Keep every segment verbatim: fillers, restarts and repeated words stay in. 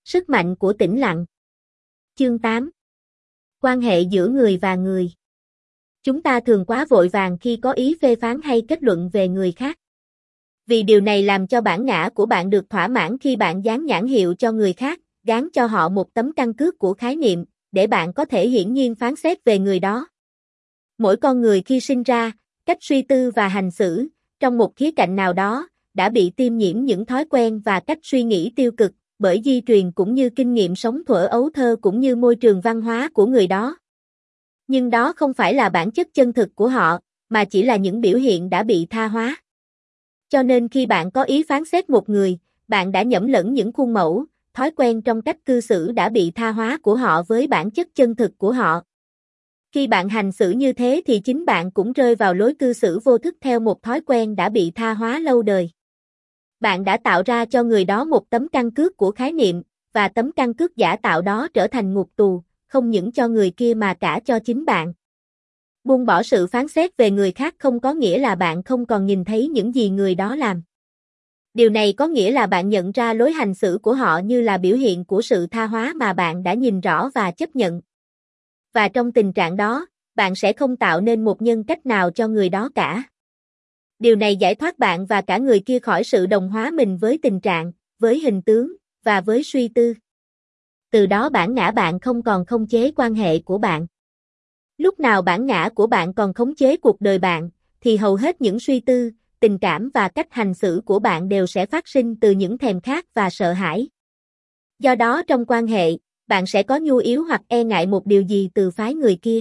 Sức mạnh của tĩnh lặng. Chương tám. Quan hệ giữa người và người. Chúng ta thường quá vội vàng khi có ý phê phán hay kết luận về người khác. Vì điều này làm cho bản ngã của bạn được thỏa mãn khi bạn dán nhãn hiệu cho người khác, gán cho họ một tấm căn cước của khái niệm, để bạn có thể hiển nhiên phán xét về người đó. Mỗi con người khi sinh ra, cách suy tư và hành xử, trong một khía cạnh nào đó, đã bị tiêm nhiễm những thói quen và cách suy nghĩ tiêu cực, bởi di truyền cũng như kinh nghiệm sống thuở ấu thơ cũng như môi trường văn hóa của người đó. Nhưng đó không phải là bản chất chân thực của họ, mà chỉ là những biểu hiện đã bị tha hóa. Cho nên khi bạn có ý phán xét một người, bạn đã nhầm lẫn những khuôn mẫu, thói quen trong cách cư xử đã bị tha hóa của họ với bản chất chân thực của họ. Khi bạn hành xử như thế thì chính bạn cũng rơi vào lối cư xử vô thức theo một thói quen đã bị tha hóa lâu đời. Bạn đã tạo ra cho người đó một tấm căn cước của khái niệm, và tấm căn cước giả tạo đó trở thành ngục tù, không những cho người kia mà cả cho chính bạn. Buông bỏ sự phán xét về người khác không có nghĩa là bạn không còn nhìn thấy những gì người đó làm. Điều này có nghĩa là bạn nhận ra lối hành xử của họ như là biểu hiện của sự tha hóa mà bạn đã nhìn rõ và chấp nhận. Và trong tình trạng đó, bạn sẽ không tạo nên một nhân cách nào cho người đó cả. Điều này giải thoát bạn và cả người kia khỏi sự đồng hóa mình với tình trạng, với hình tướng, và với suy tư. Từ đó bản ngã bạn không còn khống chế quan hệ của bạn. Lúc nào bản ngã của bạn còn khống chế cuộc đời bạn, thì hầu hết những suy tư, tình cảm và cách hành xử của bạn đều sẽ phát sinh từ những thèm khát và sợ hãi. Do đó trong quan hệ, bạn sẽ có nhu yếu hoặc e ngại một điều gì từ phái người kia.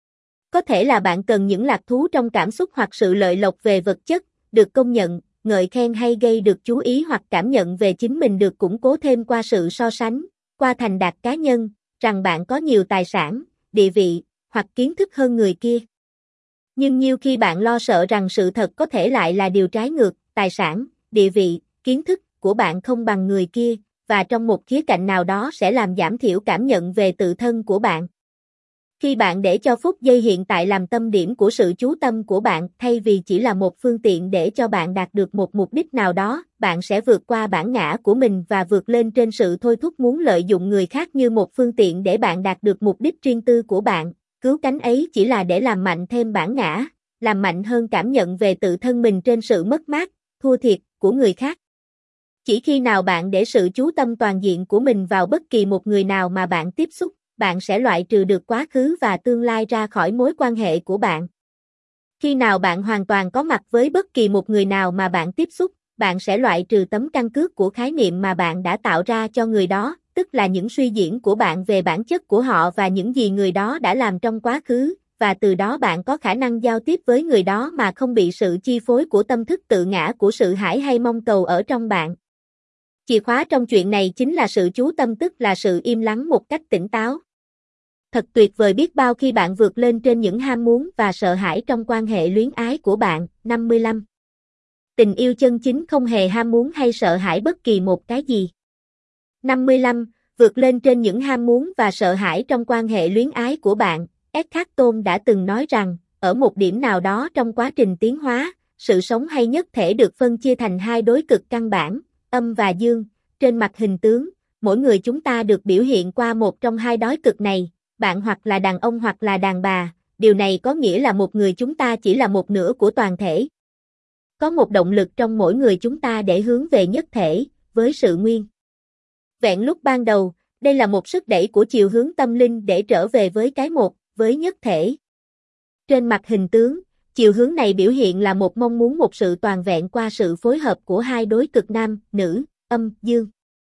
Có thể là bạn cần những lạc thú trong cảm xúc hoặc sự lợi lộc về vật chất, được công nhận, ngợi khen hay gây được chú ý hoặc cảm nhận về chính mình được củng cố thêm qua sự so sánh, qua thành đạt cá nhân, rằng bạn có nhiều tài sản, địa vị, hoặc kiến thức hơn người kia. Nhưng nhiều khi bạn lo sợ rằng sự thật có thể lại là điều trái ngược, tài sản, địa vị, kiến thức của bạn không bằng người kia, và trong một khía cạnh nào đó sẽ làm giảm thiểu cảm nhận về tự thân của bạn. Khi bạn để cho phút giây hiện tại làm tâm điểm của sự chú tâm của bạn thay vì chỉ là một phương tiện để cho bạn đạt được một mục đích nào đó, bạn sẽ vượt qua bản ngã của mình và vượt lên trên sự thôi thúc muốn lợi dụng người khác như một phương tiện để bạn đạt được mục đích riêng tư của bạn. Cứu cánh ấy chỉ là để làm mạnh thêm bản ngã, làm mạnh hơn cảm nhận về tự thân mình trên sự mất mát, thua thiệt của người khác. Chỉ khi nào bạn để sự chú tâm toàn diện của mình vào bất kỳ một người nào mà bạn tiếp xúc, bạn sẽ loại trừ được quá khứ và tương lai ra khỏi mối quan hệ của bạn. Khi nào bạn hoàn toàn có mặt với bất kỳ một người nào mà bạn tiếp xúc, bạn sẽ loại trừ tấm căn cước của khái niệm mà bạn đã tạo ra cho người đó, tức là những suy diễn của bạn về bản chất của họ và những gì người đó đã làm trong quá khứ, và từ đó bạn có khả năng giao tiếp với người đó mà không bị sự chi phối của tâm thức tự ngã của sự hãi hay mong cầu ở trong bạn. Chìa khóa trong chuyện này chính là sự chú tâm, tức là sự im lắng một cách tỉnh táo. Thật tuyệt vời biết bao khi bạn vượt lên trên những ham muốn và sợ hãi trong quan hệ luyến ái của bạn. năm mươi lăm. Tình yêu chân chính không hề ham muốn hay sợ hãi bất kỳ một cái gì. năm mươi lăm. Vượt lên trên những ham muốn và sợ hãi trong quan hệ luyến ái của bạn. Eckhart Tolle đã từng nói rằng, ở một điểm nào đó trong quá trình tiến hóa, sự sống hay nhất thể được phân chia thành hai đối cực căn bản, âm và dương. Trên mặt hình tướng, mỗi người chúng ta được biểu hiện qua một trong hai đối cực này, bạn hoặc là đàn ông hoặc là đàn bà. Điều này có nghĩa là một người chúng ta chỉ là một nửa của toàn thể. Có một động lực trong mỗi người chúng ta để hướng về nhất thể, với sự nguyên vẹn lúc ban đầu, đây là một sức đẩy của chiều hướng tâm linh để trở về với cái một, với nhất thể. Trên mặt hình tướng, chiều hướng này biểu hiện là một mong muốn một sự toàn vẹn qua sự phối hợp của hai đối cực nam, nữ, âm, dương.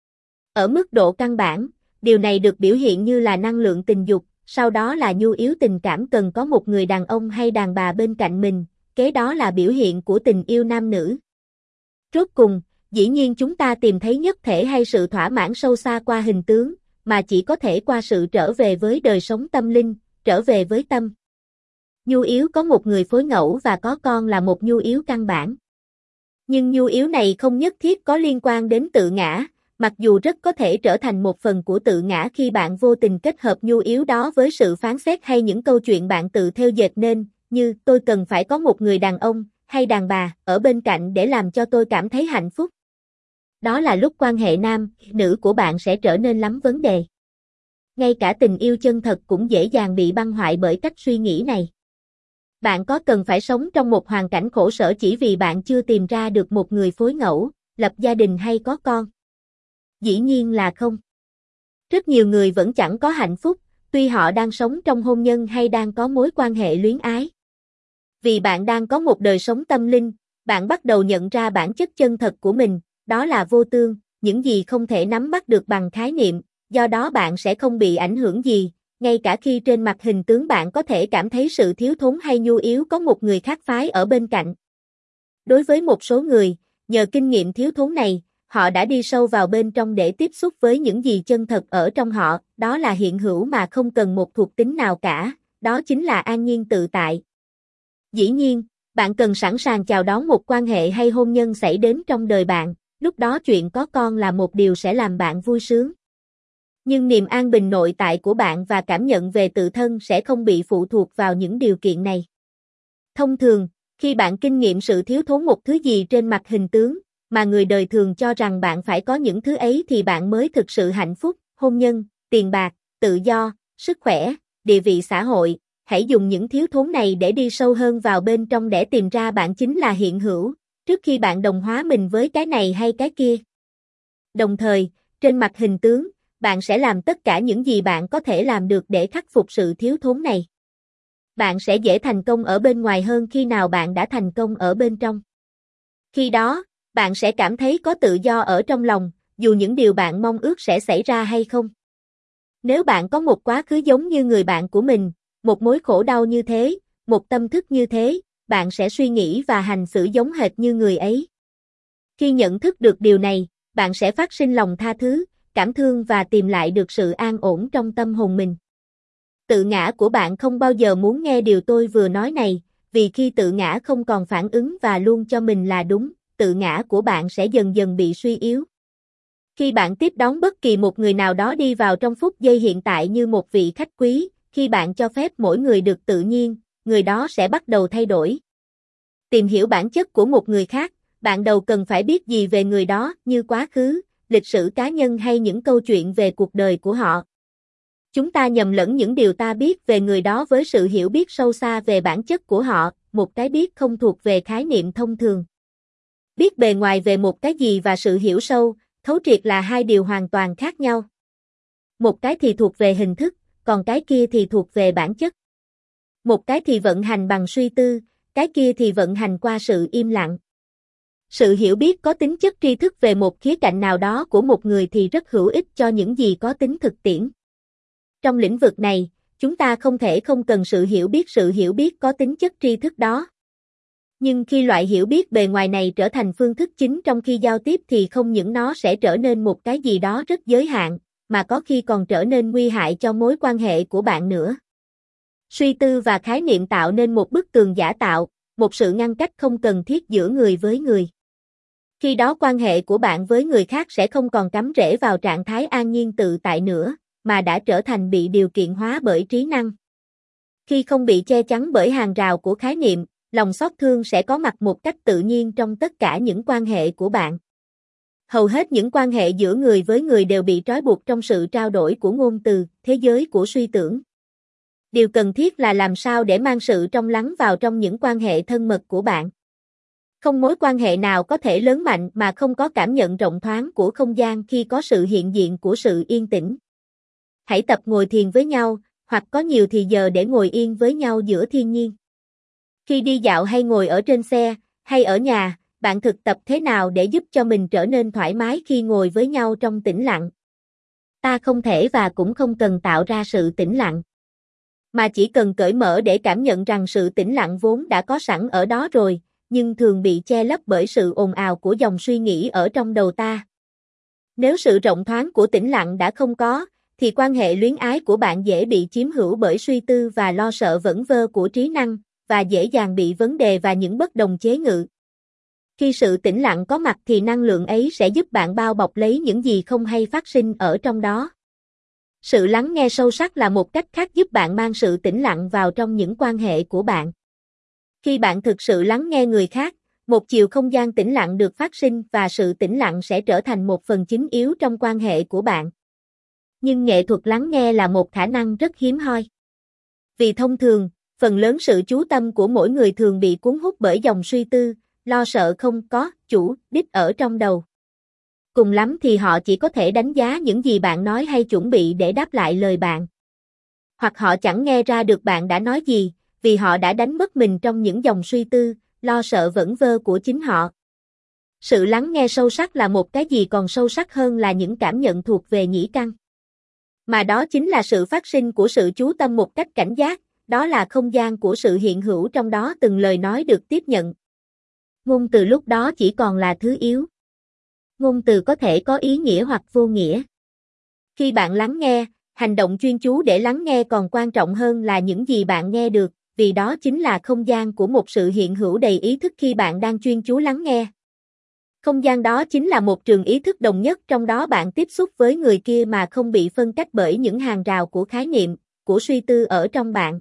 Ở mức độ căn bản, điều này được biểu hiện như là năng lượng tình dục, sau đó là nhu yếu tình cảm cần có một người đàn ông hay đàn bà bên cạnh mình, kế đó là biểu hiện của tình yêu nam nữ. Rốt cùng, dĩ nhiên chúng ta tìm thấy nhất thể hay sự thỏa mãn sâu xa qua hình tướng, mà chỉ có thể qua sự trở về với đời sống tâm linh, trở về với tâm. Nhu yếu có một người phối ngẫu và có con là một nhu yếu căn bản. Nhưng nhu yếu này không nhất thiết có liên quan đến tự ngã, mặc dù rất có thể trở thành một phần của tự ngã khi bạn vô tình kết hợp nhu yếu đó với sự phán xét hay những câu chuyện bạn tự theo dệt nên, như tôi cần phải có một người đàn ông hay đàn bà ở bên cạnh để làm cho tôi cảm thấy hạnh phúc. đó là lúc quan hệ nam, nữ của bạn sẽ trở nên lắm vấn đề. Ngay cả tình yêu chân thật cũng dễ dàng bị băng hoại bởi cách suy nghĩ này. Bạn có cần phải sống trong một hoàn cảnh khổ sở chỉ vì bạn chưa tìm ra được một người phối ngẫu, lập gia đình hay có con? Dĩ nhiên là không. Rất nhiều người vẫn chẳng có hạnh phúc, tuy họ đang sống trong hôn nhân hay đang có mối quan hệ luyến ái. Vì bạn đang có một đời sống tâm linh, bạn bắt đầu nhận ra bản chất chân thật của mình, đó là vô tương, những gì không thể nắm bắt được bằng khái niệm, do đó bạn sẽ không bị ảnh hưởng gì, ngay cả khi trên mặt hình tướng bạn có thể cảm thấy sự thiếu thốn hay nhu yếu có một người khác phái ở bên cạnh. Đối với một số người, nhờ kinh nghiệm thiếu thốn này, họ đã đi sâu vào bên trong để tiếp xúc với những gì chân thật ở trong họ, đó là hiện hữu mà không cần một thuộc tính nào cả, đó chính là an nhiên tự tại. Dĩ nhiên, bạn cần sẵn sàng chào đón một quan hệ hay hôn nhân xảy đến trong đời bạn, lúc đó chuyện có con là một điều sẽ làm bạn vui sướng. Nhưng niềm an bình nội tại của bạn và cảm nhận về tự thân sẽ không bị phụ thuộc vào những điều kiện này. Thông thường, khi bạn kinh nghiệm sự thiếu thốn một thứ gì trên mặt hình tướng, mà người đời thường cho rằng bạn phải có những thứ ấy thì bạn mới thực sự hạnh phúc, hôn nhân, tiền bạc, tự do, sức khỏe, địa vị xã hội. Hãy dùng những thiếu thốn này để đi sâu hơn vào bên trong để tìm ra bạn chính là hiện hữu, trước khi bạn đồng hóa mình với cái này hay cái kia. Đồng thời, trên mặt hình tướng, bạn sẽ làm tất cả những gì bạn có thể làm được để khắc phục sự thiếu thốn này. Bạn sẽ dễ thành công ở bên ngoài hơn khi nào bạn đã thành công ở bên trong. Khi đó, bạn sẽ cảm thấy có tự do ở trong lòng, dù những điều bạn mong ước sẽ xảy ra hay không. Nếu bạn có một quá khứ giống như người bạn của mình, một mối khổ đau như thế, một tâm thức như thế, bạn sẽ suy nghĩ và hành xử giống hệt như người ấy. Khi nhận thức được điều này, bạn sẽ phát sinh lòng tha thứ, cảm thương và tìm lại được sự an ổn trong tâm hồn mình. Tự ngã của bạn không bao giờ muốn nghe điều tôi vừa nói này, vì khi tự ngã không còn phản ứng và luôn cho mình là đúng, tự ngã của bạn sẽ dần dần bị suy yếu. Khi bạn tiếp đón bất kỳ một người nào đó đi vào trong phút giây hiện tại như một vị khách quý, khi bạn cho phép mỗi người được tự nhiên, người đó sẽ bắt đầu thay đổi. Tìm hiểu bản chất của một người khác, bạn đầu cần phải biết gì về người đó như quá khứ, lịch sử cá nhân hay những câu chuyện về cuộc đời của họ. Chúng ta nhầm lẫn những điều ta biết về người đó với sự hiểu biết sâu xa về bản chất của họ, một cái biết không thuộc về khái niệm thông thường. Biết bề ngoài về một cái gì và sự hiểu sâu, thấu triệt là hai điều hoàn toàn khác nhau. Một cái thì thuộc về hình thức, còn cái kia thì thuộc về bản chất. Một cái thì vận hành bằng suy tư, cái kia thì vận hành qua sự im lặng. Sự hiểu biết có tính chất tri thức về một khía cạnh nào đó của một người thì rất hữu ích cho những gì có tính thực tiễn. Trong lĩnh vực này, chúng ta không thể không cần sự hiểu biết sự hiểu biết có tính chất tri thức đó. Nhưng khi loại hiểu biết bề ngoài này trở thành phương thức chính trong khi giao tiếp thì không những nó sẽ trở nên một cái gì đó rất giới hạn, mà có khi còn trở nên nguy hại cho mối quan hệ của bạn nữa. Suy tư và khái niệm tạo nên một bức tường giả tạo, một sự ngăn cách không cần thiết giữa người với người. Khi đó quan hệ của bạn với người khác sẽ không còn cắm rễ vào trạng thái an nhiên tự tại nữa, mà đã trở thành bị điều kiện hóa bởi trí năng. Khi không bị che chắn bởi hàng rào của khái niệm, lòng xót thương sẽ có mặt một cách tự nhiên trong tất cả những quan hệ của bạn. Hầu hết những quan hệ giữa người với người đều bị trói buộc trong sự trao đổi của ngôn từ, thế giới của suy tưởng. Điều cần thiết là làm sao để mang sự trong lắng vào trong những quan hệ thân mật của bạn. Không mối quan hệ nào có thể lớn mạnh mà không có cảm nhận rộng thoáng của không gian khi có sự hiện diện của sự yên tĩnh. Hãy tập ngồi thiền với nhau, hoặc có nhiều thì giờ để ngồi yên với nhau giữa thiên nhiên. Khi đi dạo hay ngồi ở trên xe, hay ở nhà, bạn thực tập thế nào để giúp cho mình trở nên thoải mái khi ngồi với nhau trong tĩnh lặng? Ta không thể và cũng không cần tạo ra sự tĩnh lặng, mà chỉ cần cởi mở để cảm nhận rằng sự tĩnh lặng vốn đã có sẵn ở đó rồi, nhưng thường bị che lấp bởi sự ồn ào của dòng suy nghĩ ở trong đầu ta. Nếu sự rộng thoáng của tĩnh lặng đã không có, thì quan hệ luyến ái của bạn dễ bị chiếm hữu bởi suy tư và lo sợ vẩn vơ của trí năng, và dễ dàng bị vấn đề và những bất đồng chế ngự. Khi sự tĩnh lặng có mặt thì năng lượng ấy sẽ giúp bạn bao bọc lấy những gì không hay phát sinh ở trong đó. Sự lắng nghe sâu sắc là một cách khác giúp bạn mang sự tĩnh lặng vào trong những quan hệ của bạn. Khi bạn thực sự lắng nghe người khác, Một chiều không gian tĩnh lặng được phát sinh và sự tĩnh lặng sẽ trở thành một phần chính yếu trong quan hệ của bạn. Nhưng nghệ thuật lắng nghe là một khả năng rất hiếm hoi. Vì thông thường, phần lớn sự chú tâm của mỗi người thường bị cuốn hút bởi dòng suy tư, lo sợ không có chủ đích ở trong đầu. Cùng lắm thì họ chỉ có thể đánh giá những gì bạn nói hay chuẩn bị để đáp lại lời bạn. Hoặc họ chẳng nghe ra được bạn đã nói gì, vì họ đã đánh mất mình trong những dòng suy tư, lo sợ vẩn vơ của chính họ. Sự lắng nghe sâu sắc là một cái gì còn sâu sắc hơn là những cảm nhận thuộc về nhĩ căn. Mà đó chính là sự phát sinh của sự chú tâm một cách cảnh giác, đó là không gian của sự hiện hữu trong đó từng lời nói được tiếp nhận. Ngôn từ lúc đó chỉ còn là thứ yếu. Ngôn từ có thể có ý nghĩa hoặc vô nghĩa. Khi bạn lắng nghe, hành động chuyên chú để lắng nghe còn quan trọng hơn là những gì bạn nghe được, vì đó chính là không gian của một sự hiện hữu đầy ý thức khi bạn đang chuyên chú lắng nghe. Không gian đó chính là một trường ý thức đồng nhất trong đó bạn tiếp xúc với người kia mà không bị phân cách bởi những hàng rào của khái niệm, của suy tư ở trong bạn.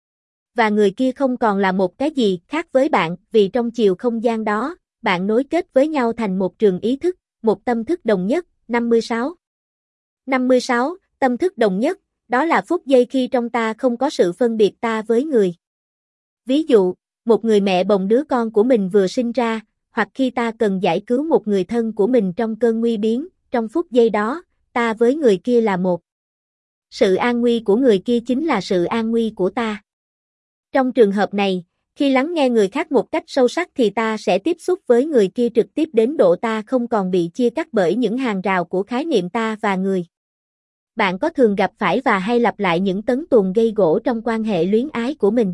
Và người kia không còn là một cái gì khác với bạn, vì trong chiều không gian đó, bạn nối kết với nhau thành một trường ý thức, một tâm thức đồng nhất. năm mươi sáu. năm mươi sáu. Tâm thức đồng nhất, đó là phút giây khi trong ta không có sự phân biệt ta với người. Ví dụ, một người mẹ bồng đứa con của mình vừa sinh ra, hoặc khi ta cần giải cứu một người thân của mình trong cơn nguy biến, trong phút giây đó, ta với người kia là một. Sự an nguy của người kia chính là sự an nguy của ta. Trong trường hợp này, khi lắng nghe người khác một cách sâu sắc thì ta sẽ tiếp xúc với người kia trực tiếp đến độ ta không còn bị chia cắt bởi những hàng rào của khái niệm ta và người. Bạn có thường gặp phải và hay lặp lại những tấn tuồng gây gổ trong quan hệ luyến ái của mình?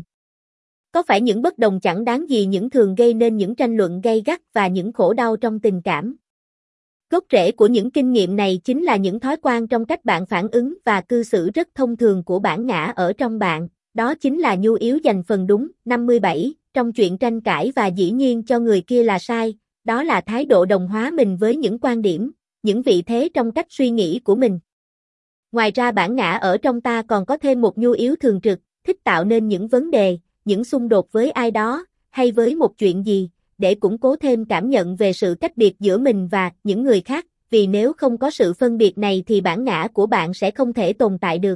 Có phải những bất đồng chẳng đáng gì những thường gây nên những tranh luận gay gắt và những khổ đau trong tình cảm? Gốc rễ của những kinh nghiệm này chính là những thói quen trong cách bạn phản ứng và cư xử rất thông thường của bản ngã ở trong bạn, đó chính là nhu yếu giành phần đúng. năm mươi bảy. Trong chuyện tranh cãi và dĩ nhiên cho người kia là sai, đó là thái độ đồng hóa mình với những quan điểm, những vị thế trong cách suy nghĩ của mình. Ngoài ra bản ngã ở trong ta còn có thêm một nhu yếu thường trực, thích tạo nên những vấn đề, những xung đột với ai đó, hay với một chuyện gì, để củng cố thêm cảm nhận về sự cách biệt giữa mình và những người khác, vì nếu không có sự phân biệt này thì bản ngã của bạn sẽ không thể tồn tại được.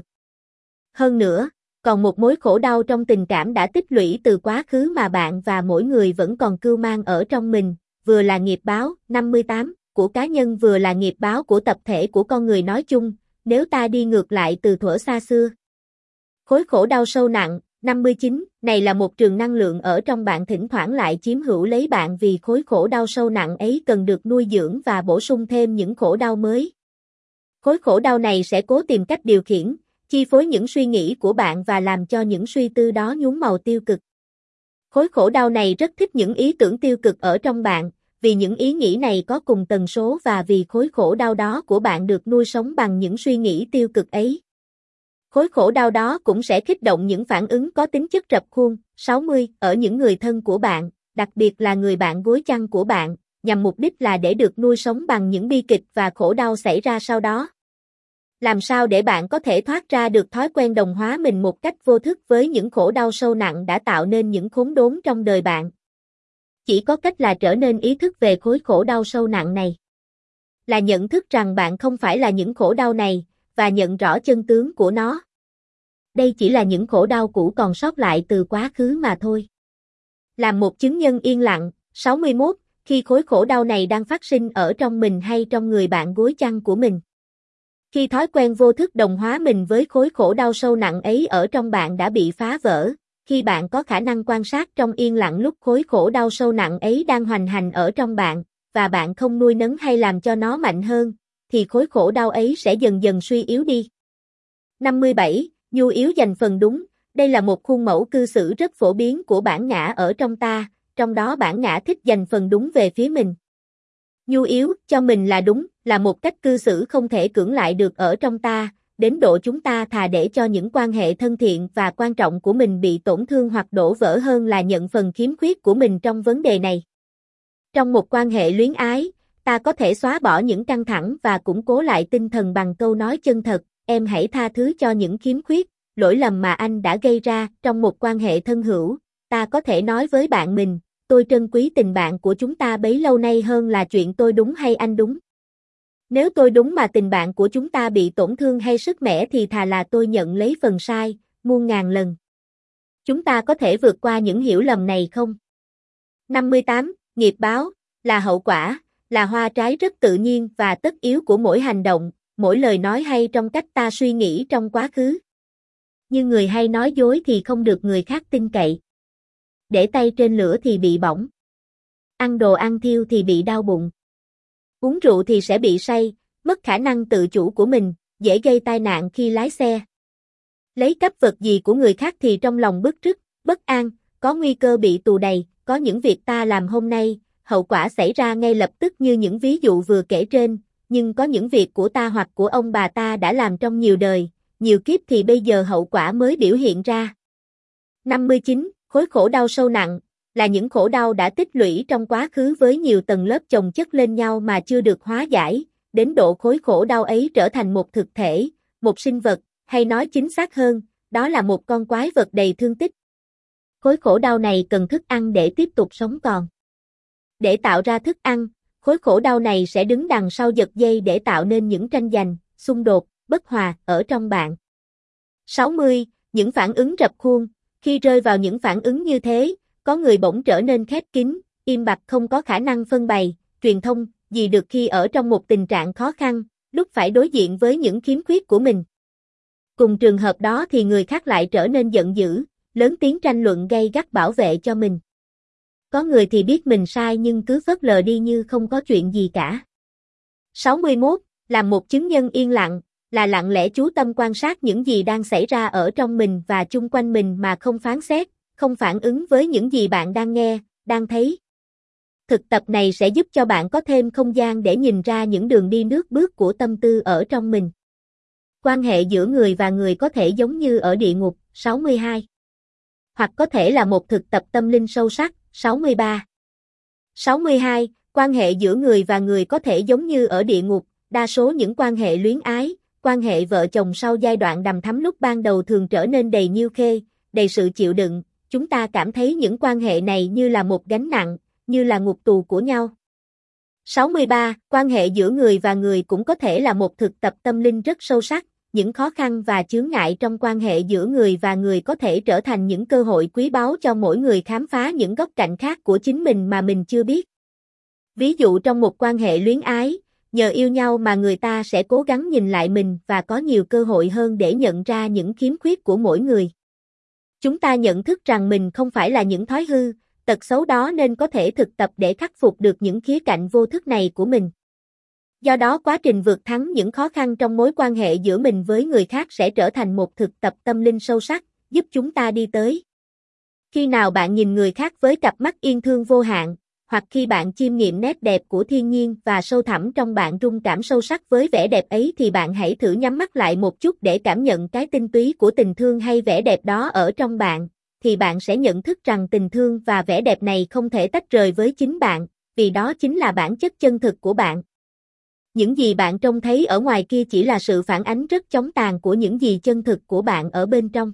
Hơn nữa, còn một mối khổ đau trong tình cảm đã tích lũy từ quá khứ mà bạn và mỗi người vẫn còn cưu mang ở trong mình, vừa là nghiệp báo, năm mươi tám, của cá nhân vừa là nghiệp báo của tập thể của con người nói chung, nếu ta đi ngược lại từ thuở xa xưa. Khối khổ đau sâu nặng, năm mươi chín, này là một trường năng lượng ở trong bạn thỉnh thoảng lại chiếm hữu lấy bạn vì khối khổ đau sâu nặng ấy cần được nuôi dưỡng và bổ sung thêm những khổ đau mới. Khối khổ đau này sẽ cố tìm cách điều khiển, chi phối những suy nghĩ của bạn và làm cho những suy tư đó nhuốm màu tiêu cực. Khối khổ đau này rất thích những ý tưởng tiêu cực ở trong bạn, vì những ý nghĩ này có cùng tần số và vì khối khổ đau đó của bạn được nuôi sống bằng những suy nghĩ tiêu cực ấy. Khối khổ đau đó cũng sẽ kích động những phản ứng có tính chất rập khuôn, sáu mươi, ở những người thân của bạn, đặc biệt là người bạn gối chăn của bạn, nhằm mục đích là để được nuôi sống bằng những bi kịch và khổ đau xảy ra sau đó. Làm sao để bạn có thể thoát ra được thói quen đồng hóa mình một cách vô thức với những khổ đau sâu nặng đã tạo nên những khốn đốn trong đời bạn? Chỉ có cách là trở nên ý thức về khối khổ đau sâu nặng này. Là nhận thức rằng bạn không phải là những khổ đau này, và nhận rõ chân tướng của nó. Đây chỉ là những khổ đau cũ còn sót lại từ quá khứ mà thôi. Làm một chứng nhân yên lặng, sáu mươi mốt, khi khối khổ đau này đang phát sinh ở trong mình hay trong người bạn gối chăn của mình. Khi thói quen vô thức đồng hóa mình với khối khổ đau sâu nặng ấy ở trong bạn đã bị phá vỡ, khi bạn có khả năng quan sát trong yên lặng lúc khối khổ đau sâu nặng ấy đang hoành hành ở trong bạn, và bạn không nuôi nấng hay làm cho nó mạnh hơn, thì khối khổ đau ấy sẽ dần dần suy yếu đi. năm mươi bảy. Nhu yếu giành phần đúng, đây là một khuôn mẫu cư xử rất phổ biến của bản ngã ở trong ta, trong đó bản ngã thích giành phần đúng về phía mình. Nhu yếu, cho mình là đúng, là một cách cư xử không thể cưỡng lại được ở trong ta, đến độ chúng ta thà để cho những quan hệ thân thiện và quan trọng của mình bị tổn thương hoặc đổ vỡ hơn là nhận phần khiếm khuyết của mình trong vấn đề này. Trong một quan hệ luyến ái, ta có thể xóa bỏ những căng thẳng và củng cố lại tinh thần bằng câu nói chân thật, em hãy tha thứ cho những khiếm khuyết, lỗi lầm mà anh đã gây ra. Trong một quan hệ thân hữu, ta có thể nói với bạn mình, tôi trân quý tình bạn của chúng ta bấy lâu nay hơn là chuyện tôi đúng hay anh đúng. Nếu tôi đúng mà tình bạn của chúng ta bị tổn thương hay sứt mẻ thì thà là tôi nhận lấy phần sai, muôn ngàn lần. Chúng ta có thể vượt qua những hiểu lầm này không? năm mươi tám. Nghiệp báo, là hậu quả, là hoa trái rất tự nhiên và tất yếu của mỗi hành động, mỗi lời nói hay trong cách ta suy nghĩ trong quá khứ. Như người hay nói dối thì không được người khác tin cậy. Để tay trên lửa thì bị bỏng. Ăn đồ ăn thiêu thì bị đau bụng. Uống rượu thì sẽ bị say, mất khả năng tự chủ của mình, dễ gây tai nạn khi lái xe. Lấy cắp vật gì của người khác thì trong lòng bức rứt, bất an, có nguy cơ bị tù đày, có những việc ta làm hôm nay, hậu quả xảy ra ngay lập tức như những ví dụ vừa kể trên, nhưng có những việc của ta hoặc của ông bà ta đã làm trong nhiều đời, nhiều kiếp thì bây giờ hậu quả mới biểu hiện ra. năm mươi chín. Khối khổ đau sâu nặng, là những khổ đau đã tích lũy trong quá khứ với nhiều tầng lớp chồng chất lên nhau mà chưa được hóa giải, đến độ khối khổ đau ấy trở thành một thực thể, một sinh vật, hay nói chính xác hơn, đó là một con quái vật đầy thương tích. Khối khổ đau này cần thức ăn để tiếp tục sống còn. Để tạo ra thức ăn, khối khổ đau này sẽ đứng đằng sau giật dây để tạo nên những tranh giành, xung đột, bất hòa ở trong bạn. sáu mươi. Những phản ứng rập khuôn, khi rơi vào những phản ứng như thế, có người bỗng trở nên khép kín, im bặt không có khả năng phân bày, truyền thông gì được khi ở trong một tình trạng khó khăn, lúc phải đối diện với những khiếm khuyết của mình. Cùng trường hợp đó thì người khác lại trở nên giận dữ, lớn tiếng tranh luận gay gắt bảo vệ cho mình. Có người thì biết mình sai nhưng cứ phớt lờ đi như không có chuyện gì cả. sáu mươi mốt. Làm một chứng nhân yên lặng, là lặng lẽ chú tâm quan sát những gì đang xảy ra ở trong mình và chung quanh mình mà không phán xét, không phản ứng với những gì bạn đang nghe, đang thấy. Thực tập này sẽ giúp cho bạn có thêm không gian để nhìn ra những đường đi nước bước của tâm tư ở trong mình. Quan hệ giữa người và người có thể giống như ở địa ngục, sáu mươi hai. Hoặc có thể là một thực tập tâm linh sâu sắc, sáu mươi ba. sáu mươi hai. Quan hệ giữa người và người có thể giống như ở địa ngục, đa số những quan hệ luyến ái, quan hệ vợ chồng sau giai đoạn đằm thắm lúc ban đầu thường trở nên đầy nhiêu khê, đầy sự chịu đựng, chúng ta cảm thấy những quan hệ này như là một gánh nặng, như là ngục tù của nhau. sáu mươi ba. Quan hệ giữa người và người cũng có thể là một thực tập tâm linh rất sâu sắc, những khó khăn và chướng ngại trong quan hệ giữa người và người có thể trở thành những cơ hội quý báu cho mỗi người khám phá những góc cạnh khác của chính mình mà mình chưa biết. Ví dụ trong một quan hệ luyến ái, nhờ yêu nhau mà người ta sẽ cố gắng nhìn lại mình và có nhiều cơ hội hơn để nhận ra những khiếm khuyết của mỗi người. Chúng ta nhận thức rằng mình không phải là những thói hư, tật xấu đó nên có thể thực tập để khắc phục được những khía cạnh vô thức này của mình. Do đó quá trình vượt thắng những khó khăn trong mối quan hệ giữa mình với người khác sẽ trở thành một thực tập tâm linh sâu sắc, giúp chúng ta đi tới. Khi nào bạn nhìn người khác với cặp mắt yêu thương vô hạn, hoặc khi bạn chiêm nghiệm nét đẹp của thiên nhiên và sâu thẳm trong bạn rung cảm sâu sắc với vẻ đẹp ấy thì bạn hãy thử nhắm mắt lại một chút để cảm nhận cái tinh túy của tình thương hay vẻ đẹp đó ở trong bạn, thì bạn sẽ nhận thức rằng tình thương và vẻ đẹp này không thể tách rời với chính bạn, vì đó chính là bản chất chân thực của bạn. Những gì bạn trông thấy ở ngoài kia chỉ là sự phản ánh rất chóng tàn của những gì chân thực của bạn ở bên trong.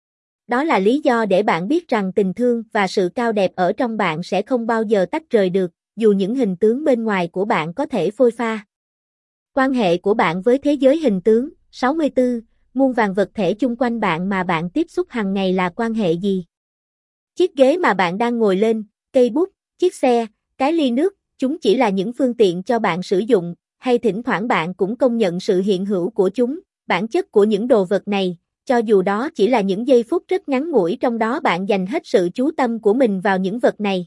Đó là lý do để bạn biết rằng tình thương và sự cao đẹp ở trong bạn sẽ không bao giờ tách rời được, dù những hình tướng bên ngoài của bạn có thể phôi pha. Quan hệ của bạn với thế giới hình tướng, sáu mươi tư, muôn vàn vật thể chung quanh bạn mà bạn tiếp xúc hàng ngày là quan hệ gì? Chiếc ghế mà bạn đang ngồi lên, cây bút, chiếc xe, cái ly nước, chúng chỉ là những phương tiện cho bạn sử dụng, hay thỉnh thoảng bạn cũng công nhận sự hiện hữu của chúng, bản chất của những đồ vật này, cho dù đó chỉ là những giây phút rất ngắn ngủi trong đó bạn dành hết sự chú tâm của mình vào những vật này.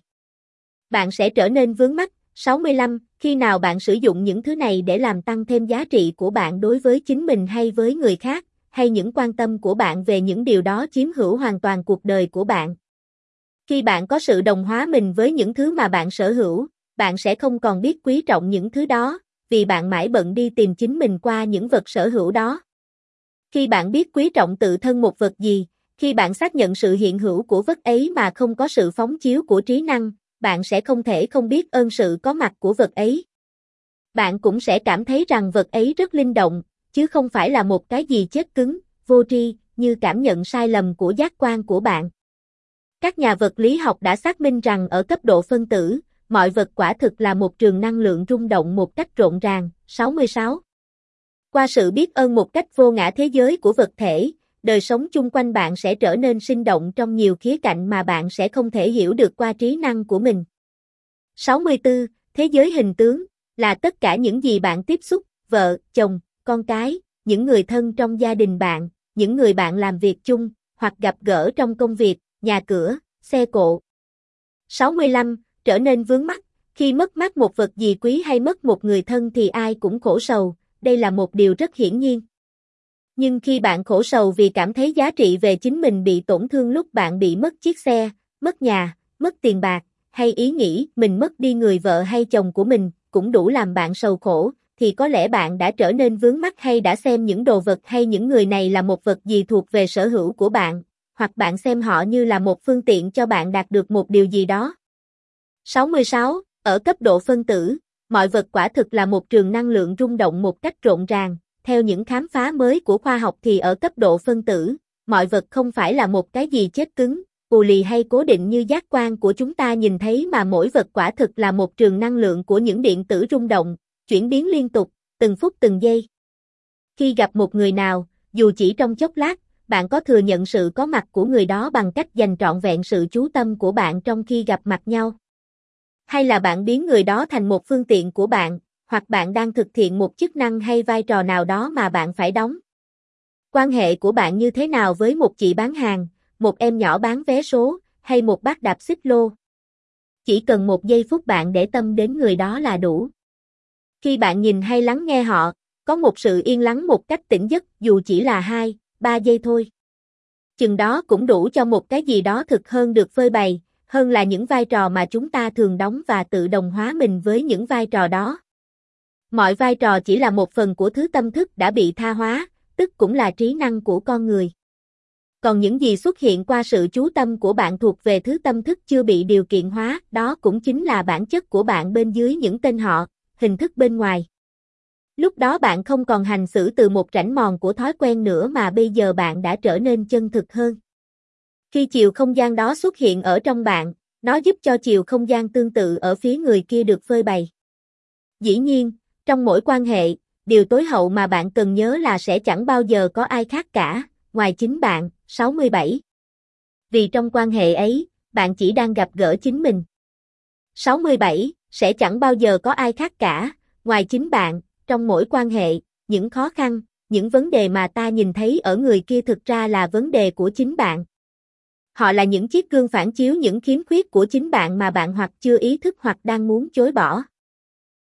Bạn sẽ trở nên vướng mắc, sáu mươi lăm, khi nào bạn sử dụng những thứ này để làm tăng thêm giá trị của bạn đối với chính mình hay với người khác, hay những quan tâm của bạn về những điều đó chiếm hữu hoàn toàn cuộc đời của bạn. Khi bạn có sự đồng hóa mình với những thứ mà bạn sở hữu, bạn sẽ không còn biết quý trọng những thứ đó, vì bạn mãi bận đi tìm chính mình qua những vật sở hữu đó. Khi bạn biết quý trọng tự thân một vật gì, khi bạn xác nhận sự hiện hữu của vật ấy mà không có sự phóng chiếu của trí năng, bạn sẽ không thể không biết ơn sự có mặt của vật ấy. Bạn cũng sẽ cảm thấy rằng vật ấy rất linh động, chứ không phải là một cái gì chết cứng, vô tri, như cảm nhận sai lầm của giác quan của bạn. Các nhà vật lý học đã xác minh rằng ở cấp độ phân tử, mọi vật quả thực là một trường năng lượng rung động một cách rộn ràng. sáu mươi sáu. Qua sự biết ơn một cách vô ngã thế giới của vật thể, đời sống chung quanh bạn sẽ trở nên sinh động trong nhiều khía cạnh mà bạn sẽ không thể hiểu được qua trí năng của mình. sáu mươi tư. Thế giới hình tướng là tất cả những gì bạn tiếp xúc, vợ, chồng, con cái, những người thân trong gia đình bạn, những người bạn làm việc chung, hoặc gặp gỡ trong công việc, nhà cửa, xe cộ. sáu mươi lăm. Trở nên vướng mắc. Khi mất mát một vật gì quý hay mất một người thân thì ai cũng khổ sầu, đây là một điều rất hiển nhiên. Nhưng khi bạn khổ sầu vì cảm thấy giá trị về chính mình bị tổn thương lúc bạn bị mất chiếc xe, mất nhà, mất tiền bạc, hay ý nghĩ mình mất đi người vợ hay chồng của mình, cũng đủ làm bạn sầu khổ, thì có lẽ bạn đã trở nên vướng mắc hay đã xem những đồ vật hay những người này là một vật gì thuộc về sở hữu của bạn, hoặc bạn xem họ như là một phương tiện cho bạn đạt được một điều gì đó. sáu mươi sáu. Ở cấp độ phân tử, mọi vật quả thực là một trường năng lượng rung động một cách rộn ràng. Theo những khám phá mới của khoa học thì ở cấp độ phân tử, mọi vật không phải là một cái gì chết cứng, ù lì hay cố định như giác quan của chúng ta nhìn thấy mà mỗi vật quả thực là một trường năng lượng của những điện tử rung động, chuyển biến liên tục, từng phút từng giây. Khi gặp một người nào, dù chỉ trong chốc lát, bạn có thừa nhận sự có mặt của người đó bằng cách dành trọn vẹn sự chú tâm của bạn trong khi gặp mặt nhau? Hay là bạn biến người đó thành một phương tiện của bạn, hoặc bạn đang thực hiện một chức năng hay vai trò nào đó mà bạn phải đóng? Quan hệ của bạn như thế nào với một chị bán hàng, một em nhỏ bán vé số, hay một bác đạp xích lô? Chỉ cần một giây phút bạn để tâm đến người đó là đủ. Khi bạn nhìn hay lắng nghe họ, có một sự yên lắng một cách tỉnh giấc dù chỉ là hai, ba giây thôi. Chừng đó cũng đủ cho một cái gì đó thực hơn được phơi bày, hơn là những vai trò mà chúng ta thường đóng và tự đồng hóa mình với những vai trò đó. Mọi vai trò chỉ là một phần của thứ tâm thức đã bị tha hóa, tức cũng là trí năng của con người. Còn những gì xuất hiện qua sự chú tâm của bạn thuộc về thứ tâm thức chưa bị điều kiện hóa, đó cũng chính là bản chất của bạn bên dưới những tên họ, hình thức bên ngoài. Lúc đó bạn không còn hành xử từ một rãnh mòn của thói quen nữa mà bây giờ bạn đã trở nên chân thực hơn. Khi chiều không gian đó xuất hiện ở trong bạn, nó giúp cho chiều không gian tương tự ở phía người kia được phơi bày. Dĩ nhiên, trong mỗi quan hệ, điều tối hậu mà bạn cần nhớ là sẽ chẳng bao giờ có ai khác cả, ngoài chính bạn. sáu mươi bảy. Vì trong quan hệ ấy, bạn chỉ đang gặp gỡ chính mình. sáu mươi bảy. Sẽ chẳng bao giờ có ai khác cả, ngoài chính bạn, trong mỗi quan hệ, những khó khăn, những vấn đề mà ta nhìn thấy ở người kia thực ra là vấn đề của chính bạn. Họ là những chiếc gương phản chiếu những khiếm khuyết của chính bạn mà bạn hoặc chưa ý thức hoặc đang muốn chối bỏ.